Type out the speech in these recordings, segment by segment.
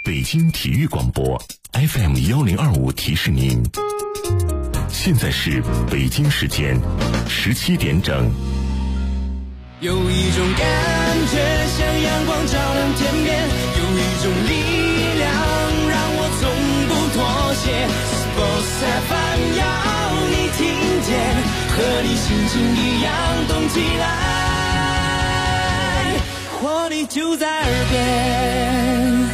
北京体育广播 FM1025提示您，现在是北京时间17点整。 有一种感觉像阳光照亮天边，有一种力量让我从不妥协。Sports FM 要你听见，和你心情一样动起来，活力就在耳边。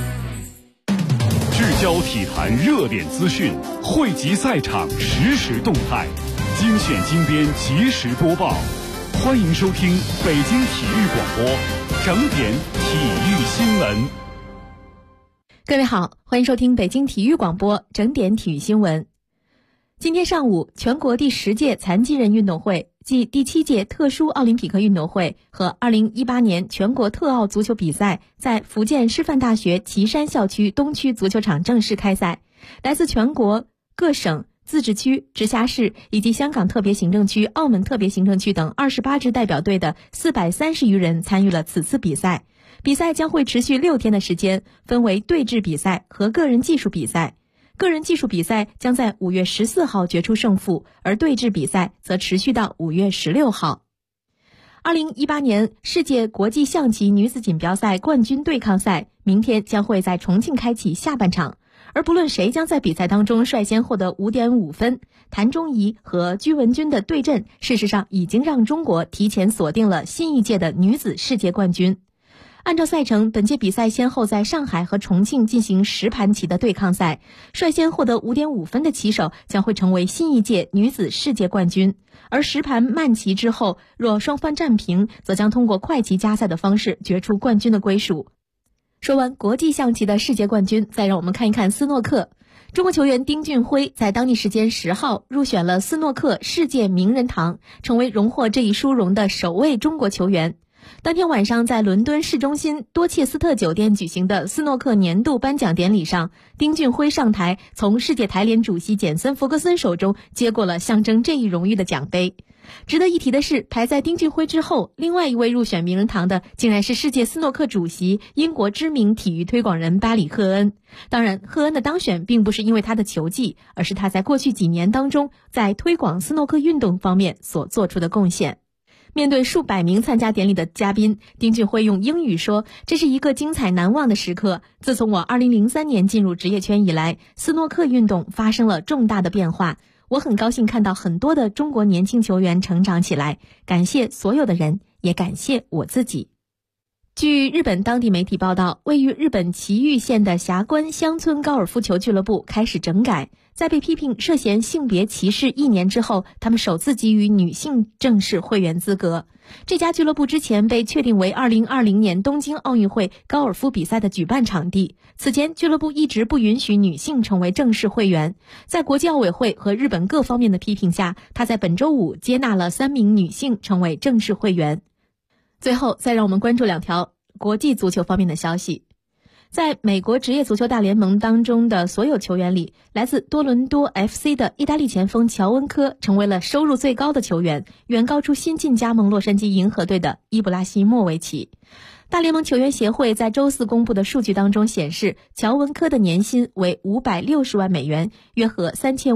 聚焦体坛热点资讯，汇集赛场实时动态，精选精编及时播报。欢迎收听北京体育广播整点体育新闻。 各位好，欢迎收听北京体育广播整点体育新闻。今天上午，全国第10届残疾人运动会暨第7届特殊奥林匹克运动会和2018年全国特奥足球比赛在福建师范大学岐山校区东区足球场正式开赛。来自全国各省、自治区、直辖市以及香港特别行政区、澳门特别行政区等28支代表队的430余人参与了此次比赛。比赛将会持续6天的时间，分为对峙比赛和个人技术比赛。个人技术比赛将在5月14号决出胜负，而对峙比赛则持续到5月16号。2018年世界国际象棋女子锦标赛冠军对抗赛明天将会在重庆开启下半场，而不论谁将在比赛当中率先获得 5.5 分，谭忠仪和居文君的对阵事实上已经让中国提前锁定了新一届的女子世界冠军。按照赛程，本届比赛先后在上海和重庆进行10盘棋的对抗赛，率先获得 5.5 分的棋手将会成为新一届女子世界冠军，而10盘慢棋之后，若双方战平，则将通过快棋加赛的方式决出冠军的归属。说完国际象棋的世界冠军，再让我们看一看斯诺克。中国球员丁俊晖在当地时间10号入选了斯诺克世界名人堂，成为荣获这一殊荣的首位中国球员。当天晚上，在伦敦市中心多切斯特酒店举行的斯诺克年度颁奖典礼上，丁俊晖上台，从世界台联主席简森·弗格森手中接过了象征这一荣誉的奖杯。值得一提的是，排在丁俊晖之后，另外一位入选名人堂的竟然是世界斯诺克主席、英国知名体育推广人巴里·赫恩。当然，赫恩的当选并不是因为他的球技，而是他在过去几年当中在推广斯诺克运动方面所做出的贡献。面对数百名参加典礼的嘉宾，丁俊晖用英语说，这是一个精彩难忘的时刻。自从我2003年进入职业圈以来，斯诺克运动发生了重大的变化。我很高兴看到很多的中国年轻球员成长起来，感谢所有的人，也感谢我自己。据日本当地媒体报道，位于日本埼玉县的霞关乡村高尔夫球俱乐部开始整改，在被批评涉嫌性别歧视1年之后，他们首次给予女性正式会员资格。这家俱乐部之前被确定为2020年东京奥运会高尔夫比赛的举办场地，此前俱乐部一直不允许女性成为正式会员。在国际奥委会和日本各方面的批评下，他在本周五接纳了3名女性成为正式会员。最后再让我们关注2条国际足球方面的消息。在美国职业足球大联盟当中的所有球员里，来自多伦多 FC 的意大利前锋乔恩科成为了收入最高的球员，远高出新晋加盟洛杉矶银河队的伊布拉希莫维奇。大联盟球员协会在周四公布的数据当中显示，乔文科的年薪为560万美元，约合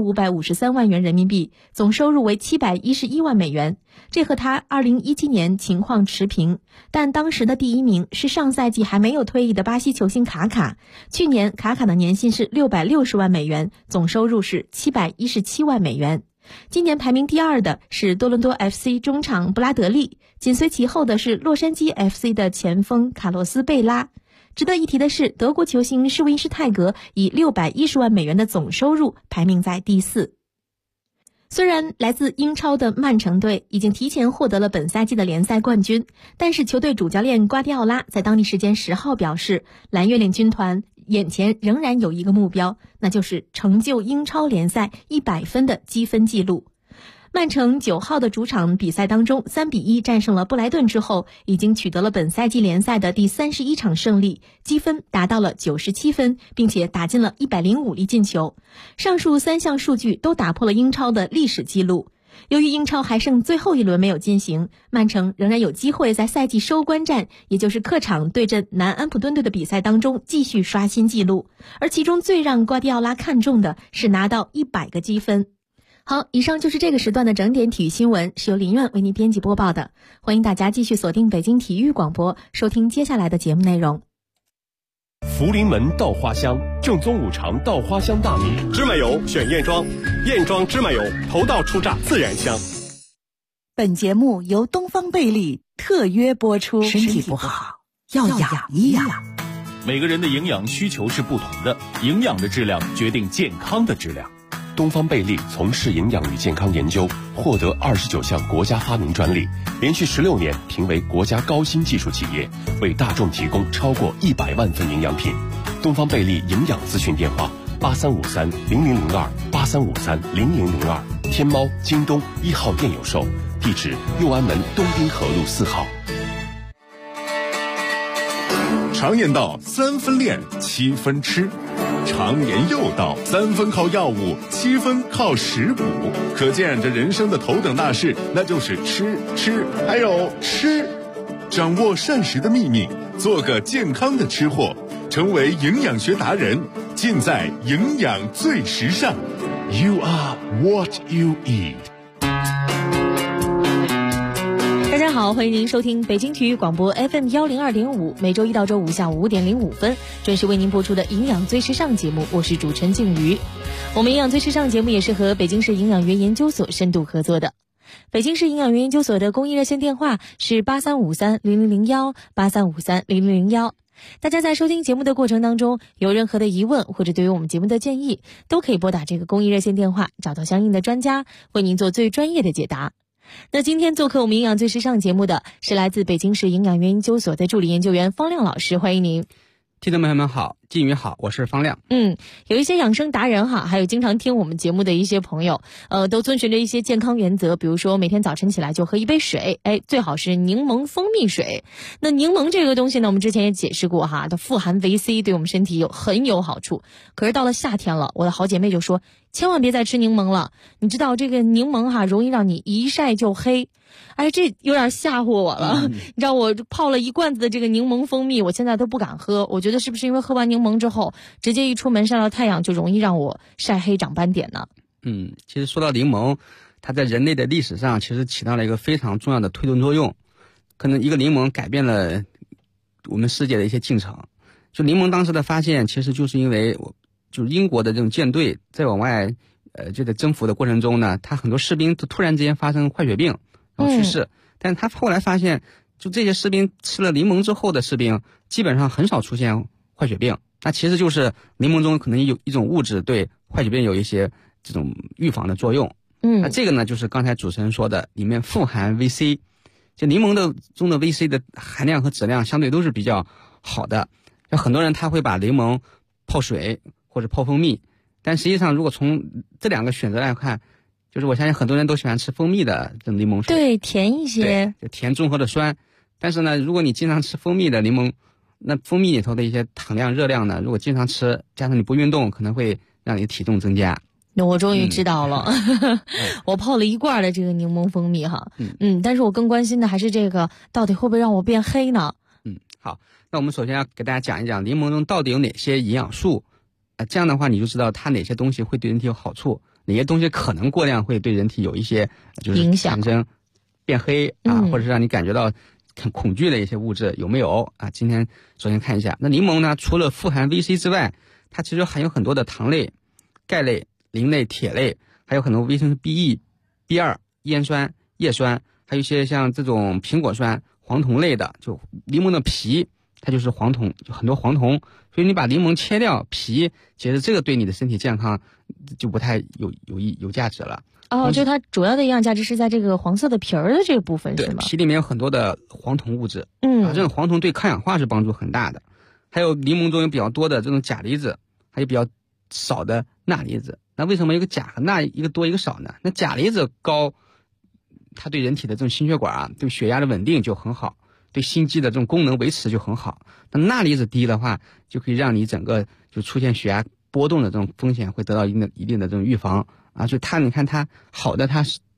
3553万元人民币，总收入为711万美元。这和他2017年情况持平，但当时的第一名是上赛季还没有退役的巴西球星卡卡。去年卡卡的年薪是660万美元，总收入是717万美元。今年排名第2的是多伦多 FC 中场布拉德利，紧随其后的是洛杉矶 FC 的前锋卡洛斯贝拉。值得一提的是，德国球星施温施泰格以610万美元的总收入排名在第4。虽然来自英超的曼城队已经提前获得了本赛季的联赛冠军，但是球队主教练瓜迪奥拉在当地时间10号表示，蓝月亮军团眼前仍然有一个目标，那就是成就英超联赛100分的积分纪录。曼城9号的主场比赛当中3-1战胜了布莱顿之后，已经取得了本赛季联赛的第31场胜利，积分达到了97分，并且打进了105粒进球。上述3项数据都打破了英超的历史纪录。 由于英超还剩最后一轮没有进行，曼城仍然有机会在赛季收官战，也就是客场对阵南安普顿队的比赛当中继续刷新纪录，而其中最让瓜迪奥拉看重的是拿到100个积分。好，以上就是这个时段的整点体育新闻，是由林苑为您编辑播报的。欢迎大家继续锁定北京体育广播，收听接下来的节目内容。 福临门稻花香，正宗五常稻花香大米，芝麻油选燕庄，燕庄芝麻油，头道出榨自然香。 本节目由东方贝利特约播出。身体不好要养一养。 每个人的营养需求是不同的，营养的质量决定健康的质量。 东方贝利从事营养与健康研究，获得29项国家发明专利，连续16年评为国家高新技术企业，为大众提供超过100万份营养品。东方贝利营养咨询电话8353-0002，8353-0002，天猫、京东1号店有售，地址右安门东滨河路4号。 常言道3分练7分吃，常言又道3分靠药物7分靠食补，可见这人生的头等大事那就是吃还有吃。掌握膳食的秘密，做个健康的吃货，成为营养学达人，尽在营养最时尚。 You are what you eat。 大家好，欢迎您收听北京体育广播 FM 102.5，每周一到周五下午5点05分准时为您播出的营养最时尚节目，我是主持人静瑜。我们营养最时尚节目也是和北京市营养园研究所深度合作的。北京市营养园研究所的公益热线电话是8353-0001，8353-0001。大家在收听节目的过程当中，有任何的疑问或者对于我们节目的建议，都可以拨打这个公益热线电话，找到相应的专家，为您做最专业的解答。那今天做客我们营养最时尚节目的是来自北京市营养园研究所的助理研究员方亮老师，欢迎您。 听众朋友们好，静宇好，我是方亮。 有一些养生达人哈，还有经常听我们节目的一些朋友，都遵循着一些健康原则，比如说每天早晨起来就喝1杯水，最好是柠檬蜂蜜水。那柠檬这个东西呢，我们之前也解释过哈，它富含维 C， 对我们身体很有好处。可是到了夏天了，我的好姐妹就说，千万别再吃柠檬了，你知道这个柠檬哈，容易让你一晒就黑。这有点吓唬我了。你知道我泡了1罐子的这个柠檬蜂蜜，我现在都不敢喝。我觉得是不是因为喝完柠檬之后，直接一出门晒到太阳就容易让我晒黑长斑点呢？ 其实说到柠檬，它在人类的历史上其实起到了一个非常重要的推动作用。可能一个柠檬改变了我们世界的一些进程。就柠檬当时的发现，其实就是因为就是英国的这种舰队在往外就在征服的过程中呢，他很多士兵都突然之间发生坏血病，然后去世。但是他后来发现，就这些士兵吃了柠檬之后的士兵，基本上很少出现坏血病。那其实就是柠檬中可能有一种物质对坏血病有一些这种预防的作用。那这个呢，就是刚才主持人说的，里面富含 VC。就柠檬中的 VC 的含量和质量相对都是比较好的。就很多人他会把柠檬泡水或者泡蜂蜜，但实际上如果从这2个选择来看，就是我相信很多人都喜欢吃蜂蜜的这种柠檬水， 对，甜一些， 就甜中和的酸。但是呢，如果你经常吃蜂蜜的柠檬，那蜂蜜里头的一些糖量、热量呢，如果经常吃，加上你不运动，可能会让你体重增加。 我终于知道了。我泡了1罐的这个柠檬蜂蜜哈。但是我更关心的还是这个到底会不会让我变黑呢？ 好，那我们首先要给大家讲一讲柠檬中到底有哪些营养素。这样的话你就知道它哪些东西会对人体有好处，哪些东西可能过量会对人体有一些就是产生变黑或者是让你感觉到很恐惧的一些物质有没有啊？今天首先看一下，那柠檬呢，除了富含 VC 之外，它其实含有很多的糖类、钙类、磷类、铁类，还有很多维生素 B1、B2、烟酸、叶酸，还有一些像这种苹果酸、黄酮类的。就柠檬的皮它就是黄酮，就很多黄酮，所以你把柠檬切掉皮，其实这个对你的身体健康就不太有价值了。 就它主要的营养价值是在这个黄色的皮儿的这个部分，是吗？ 对，皮里面有很多的黄酮物质，这种黄酮对抗氧化是帮助很大的。还有柠檬中有比较多的这种钾离子，还有比较少的钠离子。那为什么一个钾和钠一个多一个少呢？那钾离子高，它对人体的这种心血管对血压的稳定就很好，对心肌的这种功能维持就很好。那钠离子低的话，就可以让你整个就出现血压波动的这种风险会得到一定的这种预防。就它，你看它好的，它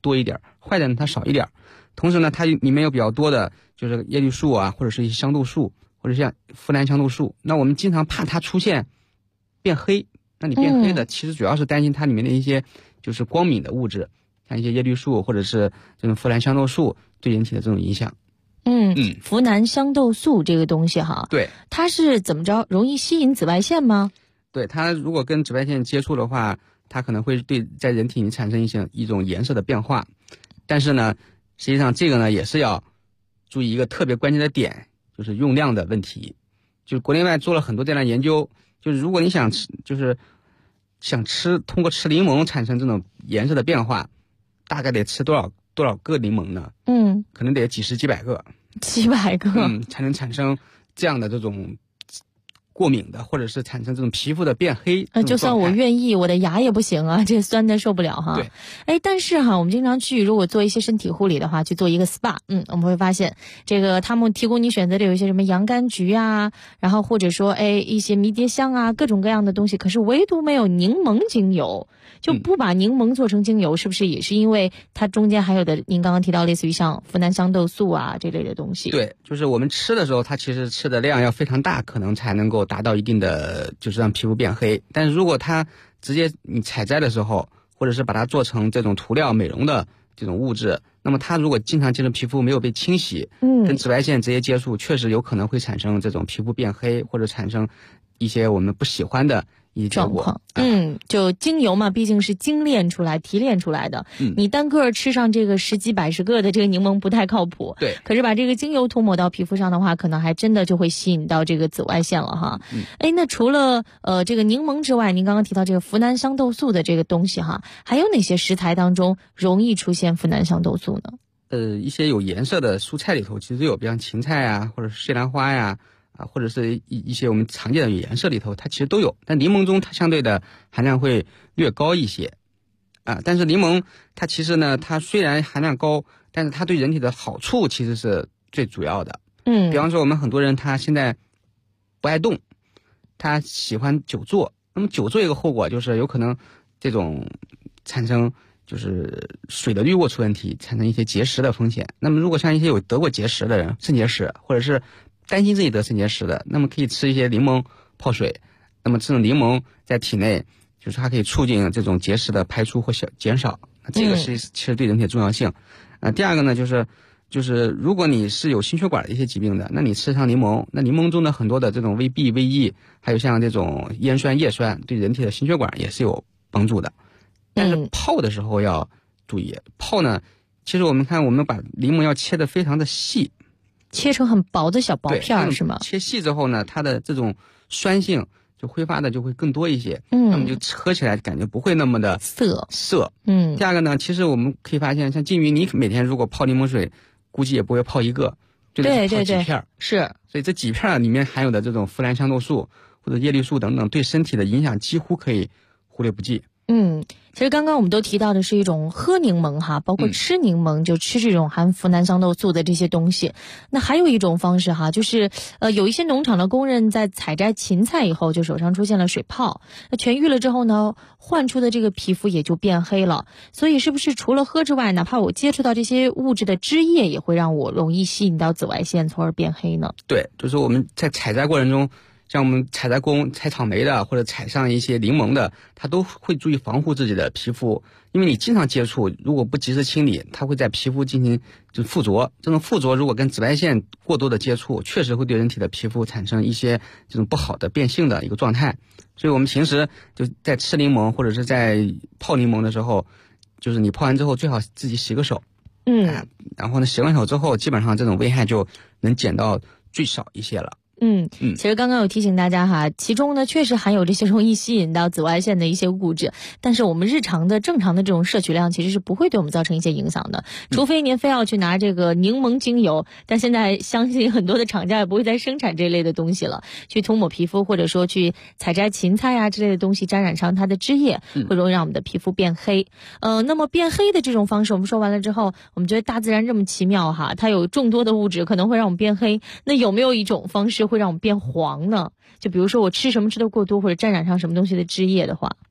多一点，坏的呢它少一点。同时呢，它里面有比较多的就是叶绿素啊，或者是一些香豆素，或者像呋喃香豆素。那我们经常怕它出现变黑，那你变黑的其实主要是担心它里面的一些就是光敏的物质，像一些叶绿素或者是这种呋喃香豆素对人体的这种影响。 呋喃香豆素这个东西哈， 对， 它是怎么着？容易吸引紫外线吗？ 对，它如果跟紫外线接触的话，它可能会对在人体里产生一种颜色的变化。但是呢，实际上这个呢也是要注意一个特别关键的点，就是用量的问题。就国内外做了很多这样的研究，就是如果你想吃通过吃柠檬产生这种颜色的变化，大概得吃多少个柠檬呢？可能得几十几百个，才能产生这样的这种过敏的，或者是产生这种皮肤的变黑。 就算我愿意，我的牙也不行啊，这酸的受不了哈。 对， 但是哈，我们经常如果做一些身体护理的话，去做一个 SPA，我们会发现这个他们提供你选择的有一些什么洋甘菊啊，然后或者说一些迷迭香啊，各种各样的东西，可是唯独没有柠檬精油，就不把柠檬做成精油，是不是也是因为它中间还有的您刚刚提到类似于像呋喃香豆素啊这类的东西？ 对，就是我们吃的时候，它其实吃的量要非常大，可能才能够达到一定的就是让皮肤变黑。但是如果它直接你采摘的时候，或者是把它做成这种涂料美容的这种物质，那么它如果经常接触皮肤没有被清洗，跟紫外线直接接触，确实有可能会产生这种皮肤变黑，或者产生一些我们不喜欢的一状况。 就精油嘛，毕竟是精炼出来提炼出来的，你单个吃上这个十几百十个的这个柠檬不太靠谱。 对， 可是把这个精油涂抹到皮肤上的话，可能还真的就会吸引到这个紫外线了哈。那除了这个柠檬之外，您刚刚提到这个呋喃香豆素的这个东西哈，还有哪些食材当中容易出现呋喃香豆素呢？ 一些有颜色的蔬菜里头其实有，比方芹菜啊，或者是西兰花呀，或者是一些我们常见的有颜色里头，它其实都有。但柠檬中它相对的含量会略高一些，但是柠檬它其实呢，它虽然含量高，但是它对人体的好处其实是最主要的。比方说我们很多人他现在不爱动，他喜欢久坐，那么久坐一个后果就是有可能这种产生就是水的滤过出问题，产生一些结石的风险。那么如果像一些有得过结石的人，肾结石或者是担心自己得肾结石的，那么可以吃一些柠檬泡水。那么这种柠檬在体内就是它可以促进这种结石的排出或减少，这个是其实对人体的重要性。第二个呢就是如果你是有心血管的一些疾病的，那你吃上柠檬，那柠檬中的很多的这种VB、VE， 还有像这种烟酸、叶酸，对人体的心血管也是有帮助的。但是泡的时候要注意，泡呢，其实我们看我们把柠檬要切得非常的细， 切成很薄的小薄片是吗？ 切细之后呢，它的这种酸性就挥发的就会更多一些，那么就喝起来感觉不会那么的涩。第二个呢，其实我们可以发现，像金鱼，你每天如果泡柠檬水，估计也不会泡一个，就得泡几片。 是， 所以这几片里面含有的这种呋喃香豆素或者叶绿素等等，对身体的影响几乎可以忽略不计。 其实刚刚我们都提到的是一种喝柠檬哈，包括吃柠檬，就吃这种含呋喃香豆素的这些东西。那还有一种方式哈，就是有一些农场的工人在采摘芹菜以后，就手上出现了水泡，那痊愈了之后呢，换出的这个皮肤也就变黑了。所以是不是除了喝之外，哪怕我接触到这些物质的汁液，也会让我容易吸引到紫外线，从而变黑呢？ 对，就是我们在采摘过程中，像我们采摘工采草莓的或者采上一些柠檬的，他都会注意防护自己的皮肤，因为你经常接触，如果不及时清理，它会在皮肤进行就附着。这种附着如果跟紫外线过多的接触，确实会对人体的皮肤产生一些这种不好的变性的一个状态。所以我们平时就在吃柠檬或者是在泡柠檬的时候，就是你泡完之后最好自己洗个手，然后呢洗完手之后，基本上这种危害就能减到最少一些了。 其实刚刚有提醒大家哈，其中呢确实含有这些容易吸引到紫外线的一些物质，但是我们日常的正常的这种摄取量其实是不会对我们造成一些影响的，除非您非要去拿这个柠檬精油，但现在相信很多的厂家也不会再生产这类的东西了，去涂抹皮肤或者说去采摘芹菜啊之类的东西，沾染上它的汁液，会容易让我们的皮肤变黑。那么变黑的这种方式我们说完了之后，我们觉得大自然这么奇妙哈，它有众多的物质可能会让我们变黑，那有没有一种方式会让我们变黄呢？就比如说我吃什么吃得过多，或者沾染上什么东西的汁液的话。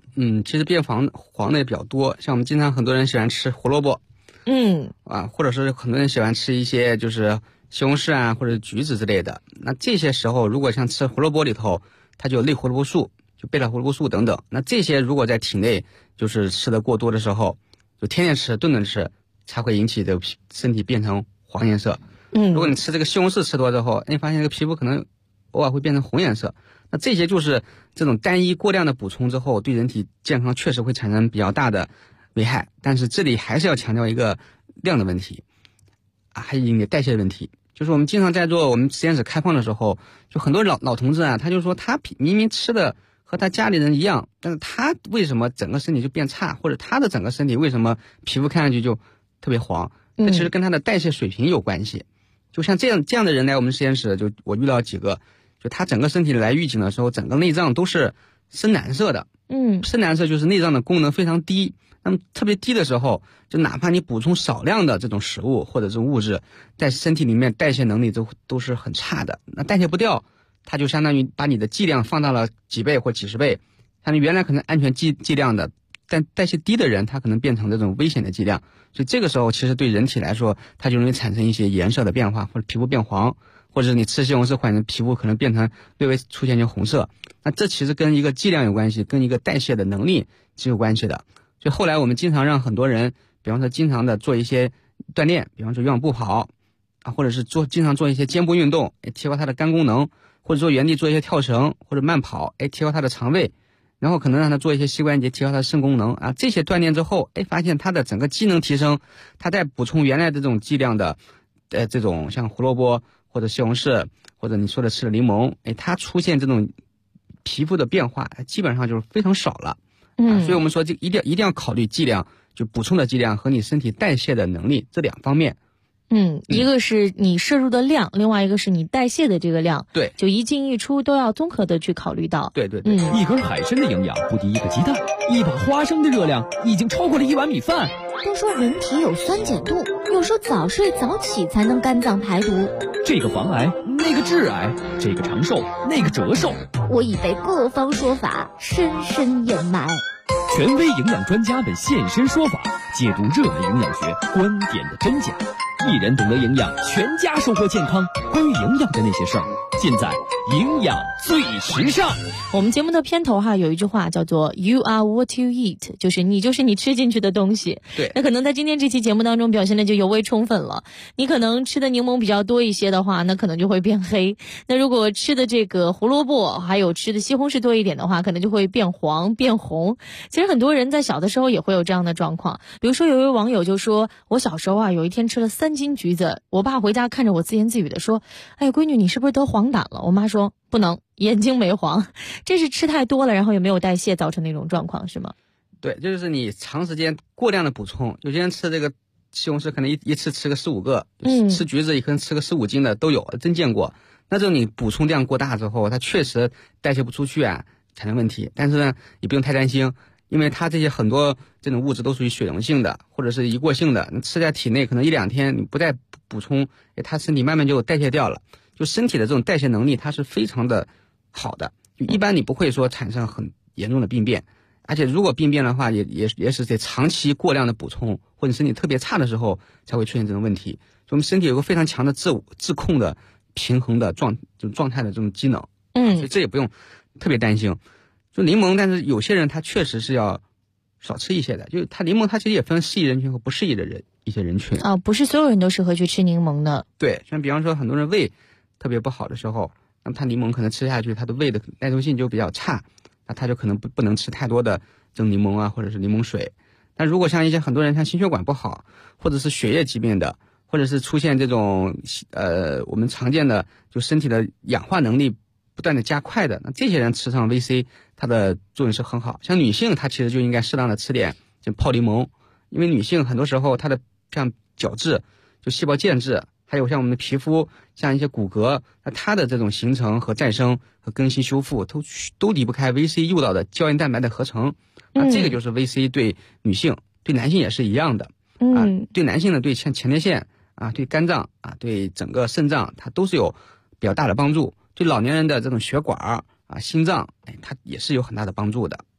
其实变黄的也比较多，像我们经常很多人喜欢吃胡萝卜，或者是很多人喜欢吃一些就是西红柿啊或者橘子之类的。那这些时候如果像吃胡萝卜里头，它就有类胡萝卜素，就贝塔胡萝卜素等等，那这些如果在体内就是吃的过多的时候，就天天吃顿顿吃，才会引起这个身体变成黄颜色。如果你吃这个西红柿吃多之后，发现这个皮肤可能偶尔会变成红颜色，那这些就是这种单一过量的补充之后，对人体健康确实会产生比较大的危害。但是这里还是要强调一个量的问题还有一个代谢的问题。就是我们经常在做我们实验室开放的时候，就很多老同志他就说他明明吃的和他家里人一样，但是他为什么整个身体就变差，或者他的整个身体为什么皮肤看上去就特别黄？这其实跟他的代谢水平有关系。就像这样的人来我们实验室，就我遇到几个，就他整个身体来预警的时候，整个内脏都是深蓝色的。深蓝色就是内脏的功能非常低。那么特别低的时候，就哪怕你补充少量的这种食物或者是物质，在身体里面代谢能力都是很差的。那代谢不掉，它就相当于把你的剂量放到了几倍或几十倍，像你原来可能安全剂量的，但代谢低的人，他可能变成这种危险的剂量。所以这个时候其实对人体来说，它就容易产生一些颜色的变化，或者皮肤变黄，或者是你吃西红柿换成皮肤可能变成略微出现一些红色。那这其实跟一个剂量有关系，跟一个代谢的能力是有关系的。所以后来我们经常让很多人，比方说经常的做一些锻炼，比方说有氧步跑或者是经常做一些肩部运动，提高他的肝功能，或者说原地做一些跳绳或者慢跑，提高他的肠胃，然后可能让他做一些膝关节，提高他的肾功能这些锻炼之后，发现他的整个机能提升，他再补充原来的这种剂量的这种像胡萝卜或者西红柿或者你说的吃的柠檬，它出现这种皮肤的变化基本上就是非常少了。所以我们说就一定要考虑剂量，就补充的剂量和你身体代谢的能力这两方面。 一个是你摄入的量，另外一个是你代谢的这个量。 对， 就一进一出都要综合的去考虑到。 对， 一根海参的营养不敌一个鸡蛋，一把花生的热量已经超过了一碗米饭。 都说人体有酸碱度，又说早睡早起才能肝脏排毒。 这个防癌，那个致癌，这个长寿，那个折寿。 我已被各方说法深深掩埋。 权威营养专家们现身说法，解读热门营养学观点的真假。一人懂得营养，全家收获健康。关于营养的那些事儿，尽在营养最时尚。 我们节目的片头有一句话叫做 You are what you eat， 就是你就是你吃进去的东西。 对， 那可能在今天这期节目当中表现的就尤为充分了。你可能吃的柠檬比较多一些的话，那可能就会变黑。那如果吃的这个胡萝卜还有吃的西红柿多一点的话，可能就会变黄变红。其实很多人在小的时候也会有这样的状况。比如说有一位网友就说，我小时候有一天吃了3斤橘子，我爸回家看着我自言自语的说，闺女你是不是得黄疸了？我妈说不能，眼睛没黄。这是吃太多了，然后也没有代谢造成的一种状况，是吗？ 对，这就是你长时间过量的补充。有些人吃这个西红柿可能一次吃个15个，吃橘子也可能吃个15斤的都有，真见过。那这种你补充量过大之后，它确实代谢不出去产生问题。但是呢，你不用太担心，因为它这些很多这种物质都属于水溶性的或者是一过性的，你吃在体内可能1-2天你不再补充，它身体慢慢就代谢掉了。就身体的这种代谢能力它是非常的好的，就一般你不会说产生很严重的病变。而且如果病变的话，也是在长期过量的补充或者身体特别差的时候才会出现这种问题。所以我们身体有个非常强的自控的平衡的状态的这种机能。所以这也不用特别担心。就柠檬，但是有些人他确实是要少吃一些的。就它柠檬它其实也分适宜人群和不适宜的一些人群不是所有人都适合去吃柠檬的。 对，像比方说很多人胃特别不好的时候，那么他柠檬可能吃下去，他的胃的耐受性就比较差，那他就可能不能吃太多的这种柠檬或者是柠檬水。但如果像一些很多人像心血管不好，或者是血液疾病的，或者是出现这种我们常见的就身体的氧化能力不断的加快的，那这些人吃上 VC 它的作用是很好。像女性她其实就应该适当的吃点就泡柠檬，因为女性很多时候她的像角质就细胞间质，还有像我们的皮肤像一些骨骼，那它的这种形成和再生和更新修复都离不开 VC 诱导的胶原蛋白的合成。那这个就是 VC 对女性对男性也是一样的。对男性呢，对像前列腺对肝脏对整个肾脏它都是有比较大的帮助。对老年人的这种血管心脏它也是有很大的帮助的。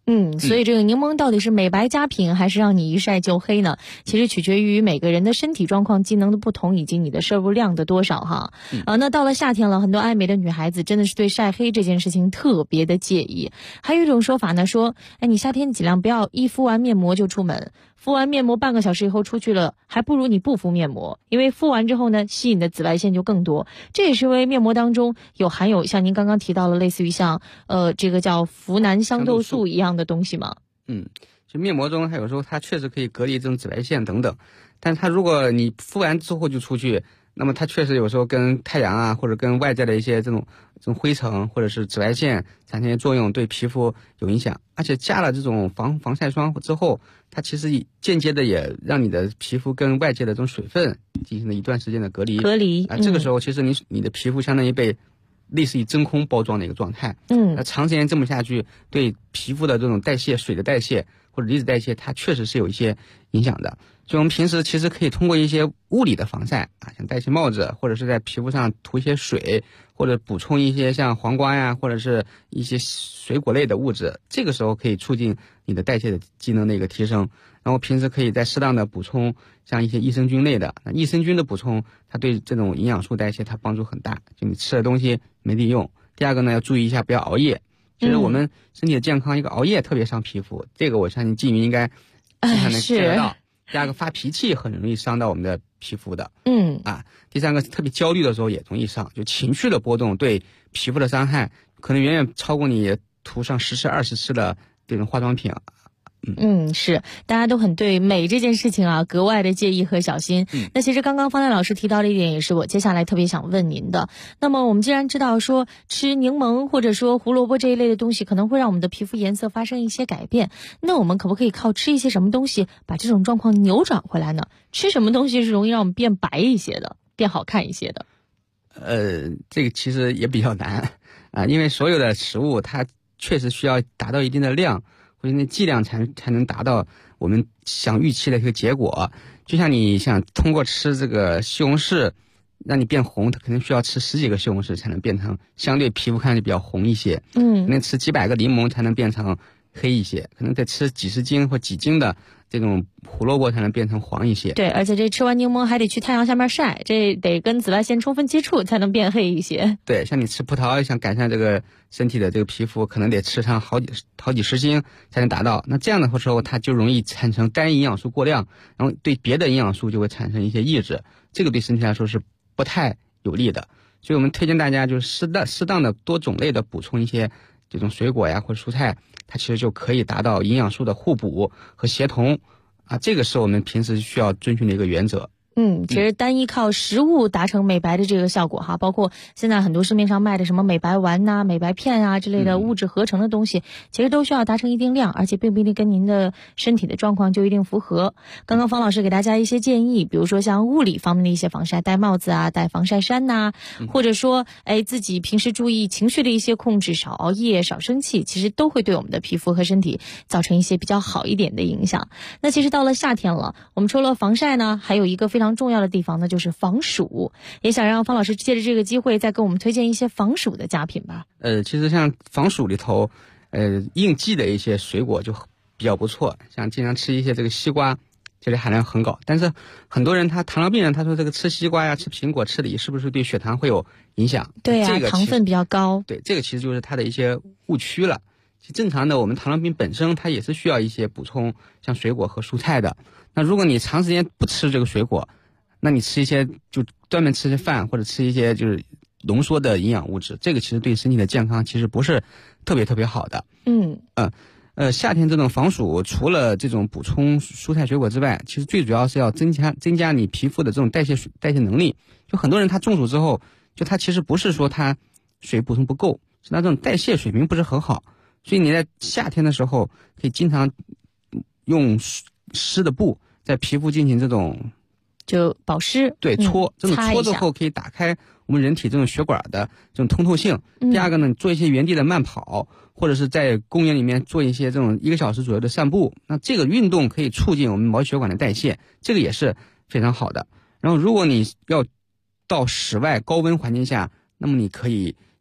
所以这个柠檬到底是美白佳品还是让你一晒就黑呢？其实取决于每个人的身体状况、机能的不同以及你的摄入量的多少哈。那到了夏天了，很多爱美的女孩子真的是对晒黑这件事情特别的介意。还有一种说法呢，说你夏天尽量不要一敷完面膜就出门，敷完面膜半个小时以后出去了，还不如你不敷面膜，因为敷完之后呢，吸引的紫外线就更多。这也是因为面膜当中含有像您刚刚提到的类似于像这个叫呋喃香豆素一样的东西吗？ 就面膜中它有时候它确实可以隔离这种紫外线等等，但它如果你敷完之后就出去，那么它确实有时候跟太阳啊或者跟外在的一些这种灰尘或者是紫外线产生作用，对皮肤有影响。而且加了这种防晒霜之后，它其实间接的也让你的皮肤跟外界的这种水分进行了一段时间的隔离这个时候其实你的皮肤相当于被类似于真空包装的一个状态。那长时间这么下去，对皮肤的这种代谢、水的代谢或者离子代谢，它确实是有一些影响的。所以我们平时其实可以通过一些物理的防晒像戴些帽子，或者是在皮肤上涂一些水，或者补充一些像黄瓜呀，或者是一些水果类的物质，这个时候可以促进你的代谢的机能的一个提升。然后平时可以再适当的补充像一些益生菌类的，那益生菌的补充它对这种营养素代谢它帮助很大，就你吃的东西没利用。第二个呢，要注意一下不要熬夜。其实我们身体的健康，一个熬夜特别伤皮肤，这个我相信季云应该经常能见得到。第二个，发脾气很容易伤到我们的皮肤的。第三个，特别焦虑的时候也容易伤，就情绪的波动对皮肤的伤害可能远远超过你涂上10次20次的这种化妆品。 是，大家都很对美这件事情格外的介意和小心。那其实刚刚方亮老师提到的一点，也是我接下来特别想问您的。那么我们既然知道说吃柠檬或者说胡萝卜这一类的东西可能会让我们的皮肤颜色发生一些改变，那我们可不可以靠吃一些什么东西把这种状况扭转回来呢？吃什么东西是容易让我们变白一些的，变好看一些的？ 这个其实也比较难因为所有的食物它确实需要达到一定的量或者那剂量才能达到我们想预期的一个结果。就像你想通过吃这个西红柿让你变红，它可能需要吃10几个西红柿才能变成相对皮肤看上去比较红一些。可能吃几百个柠檬才能变成黑一些，可能再吃几十斤或几斤的这种胡萝卜才能变成黄一些。 对，而且这吃完柠檬还得去太阳下面晒，这得跟紫外线充分接触才能变黑一些。 对，像你吃葡萄想改善这个身体的这个皮肤，可能得吃上好几十斤才能达到。那这样的时候它就容易产生单一营养素过量，然后对别的营养素就会产生一些抑制，这个对身体来说是不太有利的。所以我们推荐大家就是适当的多种类的补充一些这种水果呀或者蔬菜，它其实就可以达到营养素的互补和协同这个是我们平时需要遵循的一个原则。 其实单依靠食物达成美白的这个效果包括现在很多市面上卖的什么美白丸美白片之类的物质合成的东西，其实都需要达成一定量，而且并不一定跟您的身体的状况就一定符合。刚刚方老师给大家一些建议，比如说像物理方面的一些防晒，戴帽子戴防晒衫或者说自己平时注意情绪的一些控制，少熬夜少生气，其实都会对我们的皮肤和身体造成一些比较好一点的影响。那其实到了夏天了，我们除了防晒呢，还有一个非常重要的地方呢，就是防暑。也想让方老师借着这个机会再给我们推荐一些防暑的佳品吧。 其实像防暑里头应季的一些水果就比较不错，像经常吃一些这个西瓜，这里含量很高。但是很多人糖尿病人他说这个吃西瓜呀吃苹果吃梨是不是对血糖会有影响？ 对这个糖分比较高。 对，这个其实就是它的一些误区了。其实正常的我们糖尿病本身它也是需要一些补充像水果和蔬菜的。那如果你长时间不吃这个水果，那你吃一些就专门吃些饭或者吃一些就是浓缩的营养物质，这个其实对身体的健康其实不是特别好的。夏天这种防暑除了这种补充蔬菜水果之外，其实最主要是要增加你皮肤的这种代谢能力。就很多人他中暑之后，就他其实不是说他水补充不够，是他这种代谢水平不是很好。所以你在夏天的时候可以经常用湿的布在皮肤进行这种就保湿， 对，搓，这种搓之后可以打开我们人体这种血管的这种通透性。第二个呢，做一些原地的慢跑，或者是在公园里面做一些这种1个小时左右的散步。那这个运动可以促进我们毛血管的代谢，这个也是非常好的。然后如果你要到室外高温环境下，那么你可以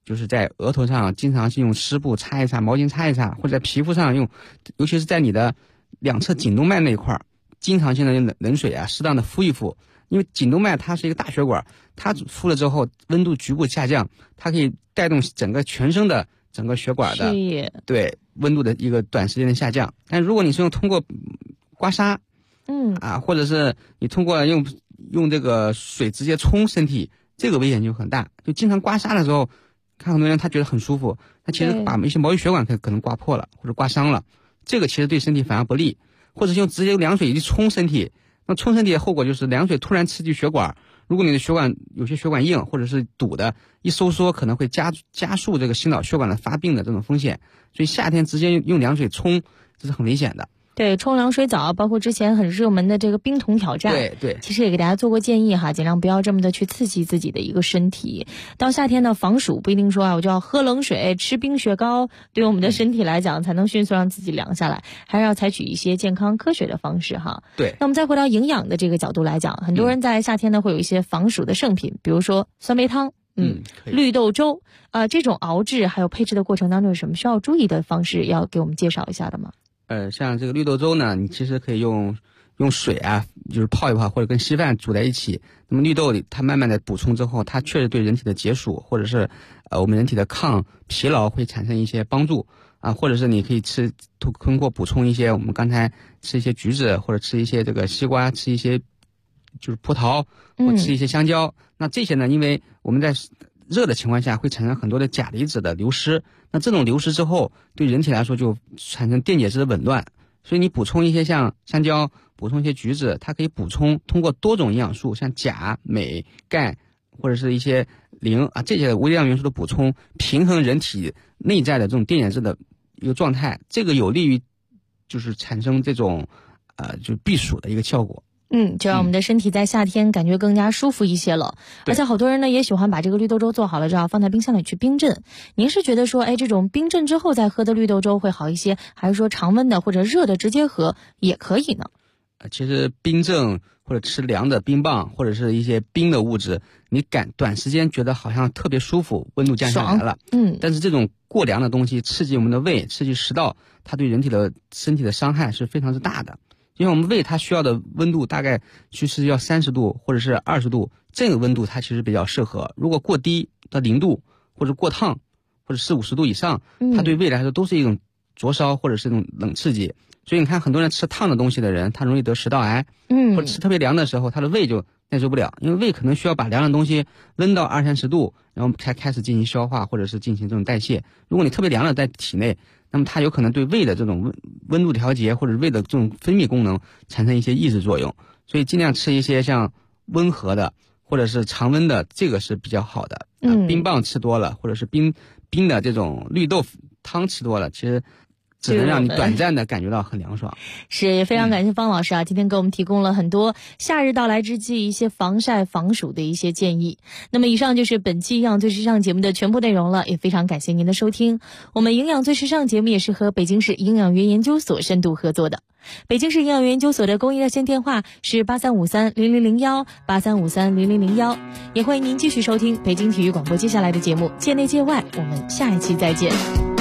就是在额头上经常性用湿布擦一擦，毛巾擦一擦，或者在皮肤上用，尤其是在你的两侧颈动脉那一块，经常性的用冷水啊，适当的敷一敷。因为颈动脉它是一个大血管，它敷了之后温度局部下降，它可以带动整个全身的整个血管的对温度的一个短时间的下降。但如果你是通过刮痧，或者是你通过用这个水直接冲身体，这个危险就很大。就经常刮痧的时候，看很多人他觉得很舒服，他其实把一些毛细血管可能刮破了或者刮伤了，这个其实对身体反而不利。或者直接用凉水一冲身体，那冲身体的后果就是凉水突然刺激血管，如果你的血管有些血管硬或者是堵的，一收缩可能会加速这个心脑血管的发病的这种风险。所以夏天直接用凉水冲，这是很危险的。 对，冲凉水澡，包括之前很热门的这个冰桶挑战， 对， 其实也给大家做过建议哈，尽量不要这么的去刺激自己的一个身体。到夏天呢，防暑不一定说我就要喝冷水、吃冰雪糕，对我们的身体来讲才能迅速让自己凉下来，还是要采取一些健康科学的方式哈。 对。 那我们再回到营养的这个角度来讲，很多人在夏天呢会有一些防暑的圣品，比如说酸梅汤。绿豆粥这种熬制还有配制的过程当中有什么需要注意的方式要给我们介绍一下的吗？ 像这个绿豆粥呢，你其实可以用水啊，就是泡一泡，或者跟稀饭煮在一起。那么绿豆它慢慢的补充之后，它确实对人体的解暑或者是我们人体的抗疲劳会产生一些帮助啊，或者是你可以通过补充一些，我们刚才吃一些橘子，或者吃一些这个西瓜，吃一些就是葡萄，或吃一些香蕉。那这些呢，因为我们在热的情况下会产生很多的钾离子的流失，那这种流失之后对人体来说就产生电解质的紊乱，所以你补充一些像香蕉，补充一些橘子，它可以通过多种营养素，像钾、镁、钙或者是一些磷啊这些微量元素的补充，平衡人体内在的这种电解质的一个状态，这个有利于就是产生这种就避暑的一个效果。 就让我们的身体在夏天感觉更加舒服一些了。而且好多人呢也喜欢把这个绿豆粥做好了之后放在冰箱里去冰镇。您是觉得说这种冰镇之后再喝的绿豆粥会好一些，还是说常温的或者热的直接喝也可以呢？ 其实冰镇或者吃凉的冰棒或者是一些冰的物质，你短时间觉得好像特别舒服，温度降下来了，但是这种过凉的东西刺激我们的胃，刺激食道，它对人体的身体的伤害是非常之大的。因为我们胃它需要的温度大概是要30度或者是20度，这个温度它其实比较适合。如果过低到0度或者过烫或者40-50度以上，它对胃来说都是一种灼烧或者是一种冷刺激。所以你看很多人吃烫的东西的人，他容易得食道癌，或者吃特别凉的时候，他的胃就耐受不了，因为胃可能需要把凉的东西温到20-30度，然后才开始进行消化或者是进行这种代谢。如果你特别凉的在体内，那么它有可能对胃的这种温度调节或者胃的这种分泌功能产生一些抑制作用，所以尽量吃一些像温和的或者是常温的，这个是比较好的。冰棒吃多了或者是冰的这种绿豆汤吃多了，其实只能让你短暂的感觉到很凉爽。 是，也非常感谢方老师今天给我们提供了很多夏日到来之际一些防晒防暑的一些建议。那么以上就是本期营养最时尚节目的全部内容了，也非常感谢您的收听。我们营养最时尚节目也是和北京市营养学研究所深度合作的。北京市营养学研究所的公益热线电话是83530001 83530001，也欢迎您继续收听北京体育广播接下来的节目界内界外，我们下一期再见。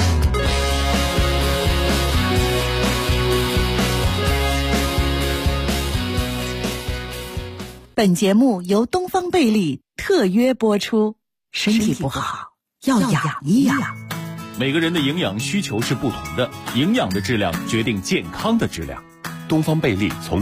本节目由东方贝利特约播出。身体不好要养一养。 每个人的营养需求是不同的，营养的质量决定健康的质量。 东方贝利从